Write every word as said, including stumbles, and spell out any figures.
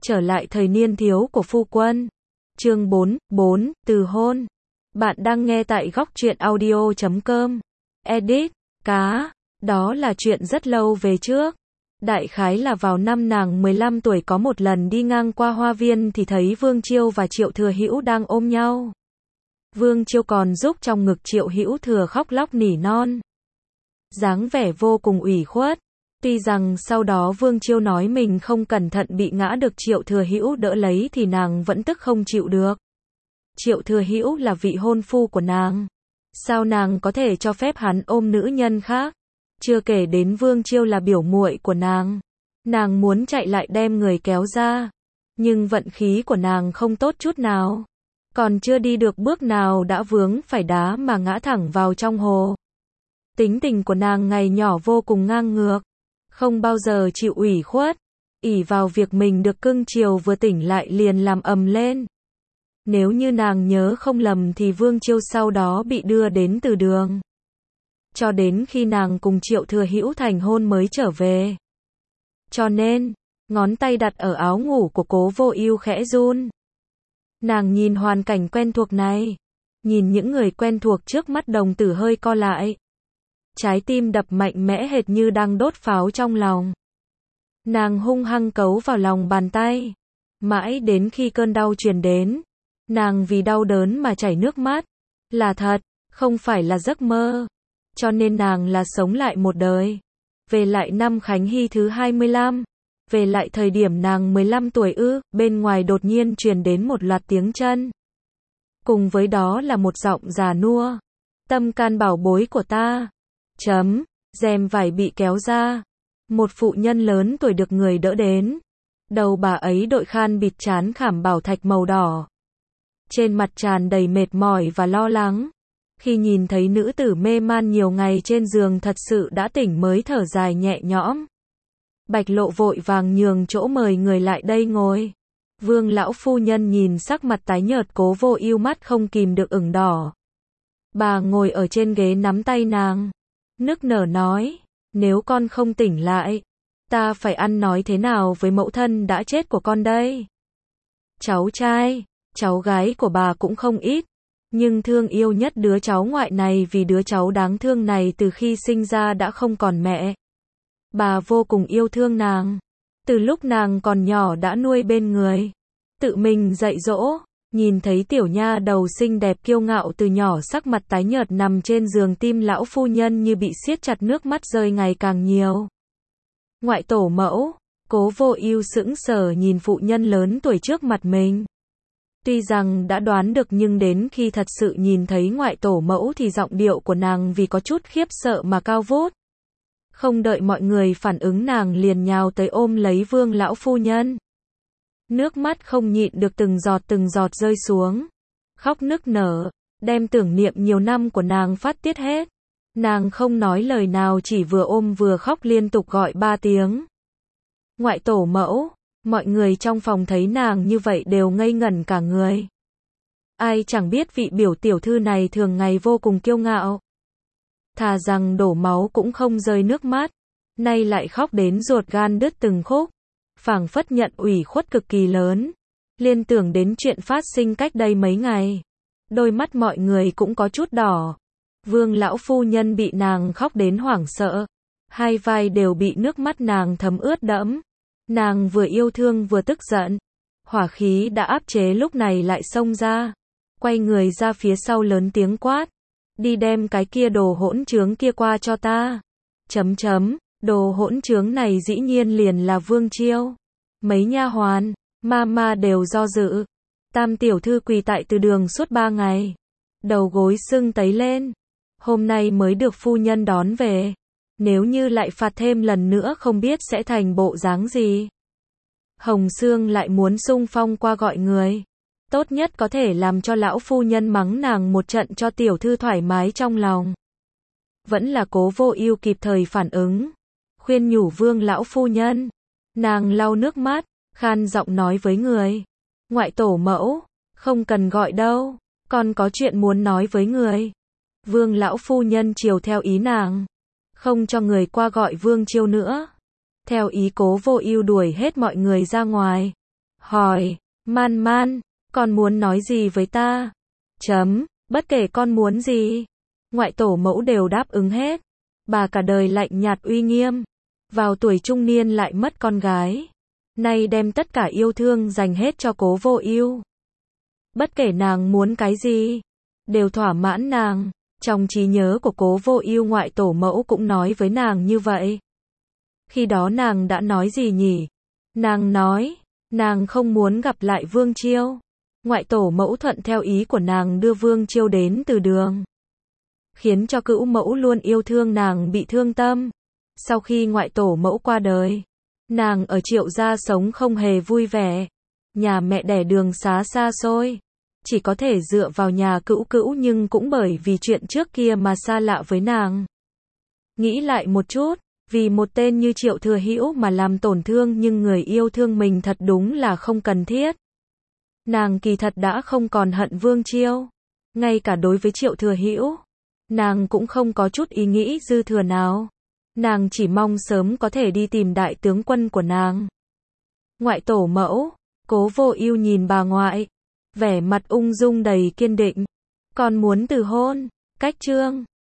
Trở lại thời niên thiếu của phu quân. Chương bốn, bốn, từ hôn. Bạn đang nghe tại góc truyện audio chấm com. Edit, cá. Đó là chuyện rất lâu về trước. Đại khái là vào năm nàng mười lăm tuổi, có một lần đi ngang qua hoa viên thì thấy Vương Chiêu và Triệu Thừa Hữu đang ôm nhau. Vương Chiêu còn giúp trong ngực Triệu Hữu Thừa khóc lóc nỉ non. Dáng vẻ vô cùng ủy khuất. Tuy rằng sau đó Vương Chiêu nói mình không cẩn thận bị ngã được Triệu Thừa Hữu đỡ lấy thì nàng vẫn tức không chịu được. Triệu Thừa Hữu là vị hôn phu của nàng. Sao nàng có thể cho phép hắn ôm nữ nhân khác? Chưa kể đến Vương Chiêu là biểu muội của nàng. Nàng muốn chạy lại đem người kéo ra. Nhưng vận khí của nàng không tốt chút nào. Còn chưa đi được bước nào đã vướng phải đá mà ngã thẳng vào trong hồ. Tính tình của nàng ngày nhỏ vô cùng ngang ngược. Không bao giờ chịu ủy khuất. Ỷ vào việc mình được cưng chiều, vừa tỉnh lại liền làm ầm lên. Nếu như nàng nhớ không lầm thì Vương Chiêu sau đó bị đưa đến từ đường. Cho đến khi nàng cùng Triệu Thừa Hữu thành hôn mới trở về. Cho nên, ngón tay đặt ở áo ngủ của Cố Vô Ưu khẽ run. Nàng nhìn hoàn cảnh quen thuộc này. Nhìn những người quen thuộc trước mắt, đồng tử hơi co lại. Trái tim đập mạnh mẽ hệt như đang đốt pháo trong lòng. Nàng hung hăng cấu vào lòng bàn tay. Mãi đến khi cơn đau truyền đến. Nàng vì đau đớn mà chảy nước mắt. Là thật, không phải là giấc mơ. Cho nên nàng là sống lại một đời. Về lại năm Khánh Hy thứ hai mươi lăm. Về lại thời điểm nàng mười lăm tuổi ư. Bên ngoài đột nhiên truyền đến một loạt tiếng chân. Cùng với đó là một giọng già nua. Tâm can bảo bối của ta. Chấm, rèm vải bị kéo ra. Một phụ nhân lớn tuổi được người đỡ đến. Đầu bà ấy đội khăn bịt trán khảm bảo thạch màu đỏ. Trên mặt tràn đầy mệt mỏi và lo lắng. Khi nhìn thấy nữ tử mê man nhiều ngày trên giường thật sự đã tỉnh mới thở dài nhẹ nhõm. Bạch Lộ vội vàng nhường chỗ mời người lại đây ngồi. Vương lão phu nhân nhìn sắc mặt tái nhợt Cố Vô Ưu, mắt không kìm được ửng đỏ. Bà ngồi ở trên ghế nắm tay nàng. Nức nở nói, nếu con không tỉnh lại, ta phải ăn nói thế nào với mẫu thân đã chết của con đây? Cháu trai, cháu gái của bà cũng không ít, nhưng thương yêu nhất đứa cháu ngoại này, vì đứa cháu đáng thương này từ khi sinh ra đã không còn mẹ. Bà vô cùng yêu thương nàng, từ lúc nàng còn nhỏ đã nuôi bên người, tự mình dạy dỗ. Nhìn thấy tiểu nha đầu xinh đẹp kiêu ngạo từ nhỏ sắc mặt tái nhợt nằm trên giường, tim lão phu nhân như bị siết chặt, nước mắt rơi ngày càng nhiều. Ngoại tổ mẫu. Cố Vô Ưu sững sờ nhìn phụ nhân lớn tuổi trước mặt mình. Tuy rằng đã đoán được nhưng đến khi thật sự nhìn thấy ngoại tổ mẫu thì giọng điệu của nàng vì có chút khiếp sợ mà cao vút. Không đợi mọi người phản ứng, nàng liền nhào tới ôm lấy Vương lão phu nhân. Nước mắt không nhịn được từng giọt từng giọt rơi xuống. Khóc nức nở, đem tưởng niệm nhiều năm của nàng phát tiết hết. Nàng không nói lời nào, chỉ vừa ôm vừa khóc liên tục gọi ba tiếng. Ngoại tổ mẫu. Mọi người trong phòng thấy nàng như vậy đều ngây ngẩn cả người. Ai chẳng biết vị biểu tiểu thư này thường ngày vô cùng kiêu ngạo. Thà rằng đổ máu cũng không rơi nước mắt. Nay lại khóc đến ruột gan đứt từng khúc. Phảng phất nhận ủy khuất cực kỳ lớn. Liên tưởng đến chuyện phát sinh cách đây mấy ngày. Đôi mắt mọi người cũng có chút đỏ. Vương lão phu nhân bị nàng khóc đến hoảng sợ. Hai vai đều bị nước mắt nàng thấm ướt đẫm. Nàng vừa yêu thương vừa tức giận. Hỏa khí đã áp chế lúc này lại xông ra. Quay người ra phía sau lớn tiếng quát. Đi đem cái kia đồ hỗn trướng kia qua cho ta. Chấm chấm. Đồ hỗn trướng này dĩ nhiên liền là Vương Chiêu. Mấy nha hoàn, ma ma đều do dự. Tam tiểu thư quỳ tại từ đường suốt ba ngày. Đầu gối sưng tấy lên. Hôm nay mới được phu nhân đón về. Nếu như lại phạt thêm lần nữa không biết sẽ thành bộ dáng gì. Hồng Sương lại muốn xung phong qua gọi người. Tốt nhất có thể làm cho lão phu nhân mắng nàng một trận cho tiểu thư thoải mái trong lòng. Vẫn là Cố Vô Ưu kịp thời phản ứng. Khuyên nhủ Vương lão phu nhân. Nàng lau nước mắt, khan giọng nói với người. Ngoại tổ mẫu, không cần gọi đâu, con có chuyện muốn nói với người. Vương lão phu nhân chiều theo ý nàng. Không cho người qua gọi Vương Chiêu nữa. Theo ý Cố Vô Ưu đuổi hết mọi người ra ngoài. hỏi, Man Man, con muốn nói gì với ta? Chấm, bất kể con muốn gì. Ngoại tổ mẫu đều đáp ứng hết. Bà cả đời lạnh nhạt uy nghiêm. Vào tuổi trung niên lại mất con gái. Nay đem tất cả yêu thương dành hết cho Cố Vô Ưu. Bất kể nàng muốn cái gì, đều thỏa mãn nàng. Trong trí nhớ của Cố Vô Ưu, ngoại tổ mẫu cũng nói với nàng như vậy. Khi đó nàng đã nói gì nhỉ? Nàng nói, nàng không muốn gặp lại Vương Chiêu. Ngoại tổ mẫu thuận theo ý của nàng đưa Vương Chiêu đến từ đường, khiến cho cữu mẫu luôn yêu thương nàng bị thương tâm. Sau khi ngoại tổ mẫu qua đời, nàng ở Triệu gia sống không hề vui vẻ. Nhà mẹ đẻ đường xá xa xôi, chỉ có thể dựa vào nhà cữu cữu, nhưng cũng bởi vì chuyện trước kia mà xa lạ với nàng. Nghĩ lại một chút, vì một tên như Triệu Thừa Hữu mà làm tổn thương nhưng người yêu thương mình thật đúng là không cần thiết. Nàng kỳ thật đã không còn hận Vương Chiêu. Ngay cả đối với Triệu Thừa Hữu, nàng cũng không có chút ý nghĩ dư thừa nào. Nàng chỉ mong sớm có thể đi tìm đại tướng quân của nàng. Ngoại tổ mẫu, Cố Vô Ưu nhìn bà ngoại, vẻ mặt ung dung đầy kiên định. Con muốn từ hôn, cách chương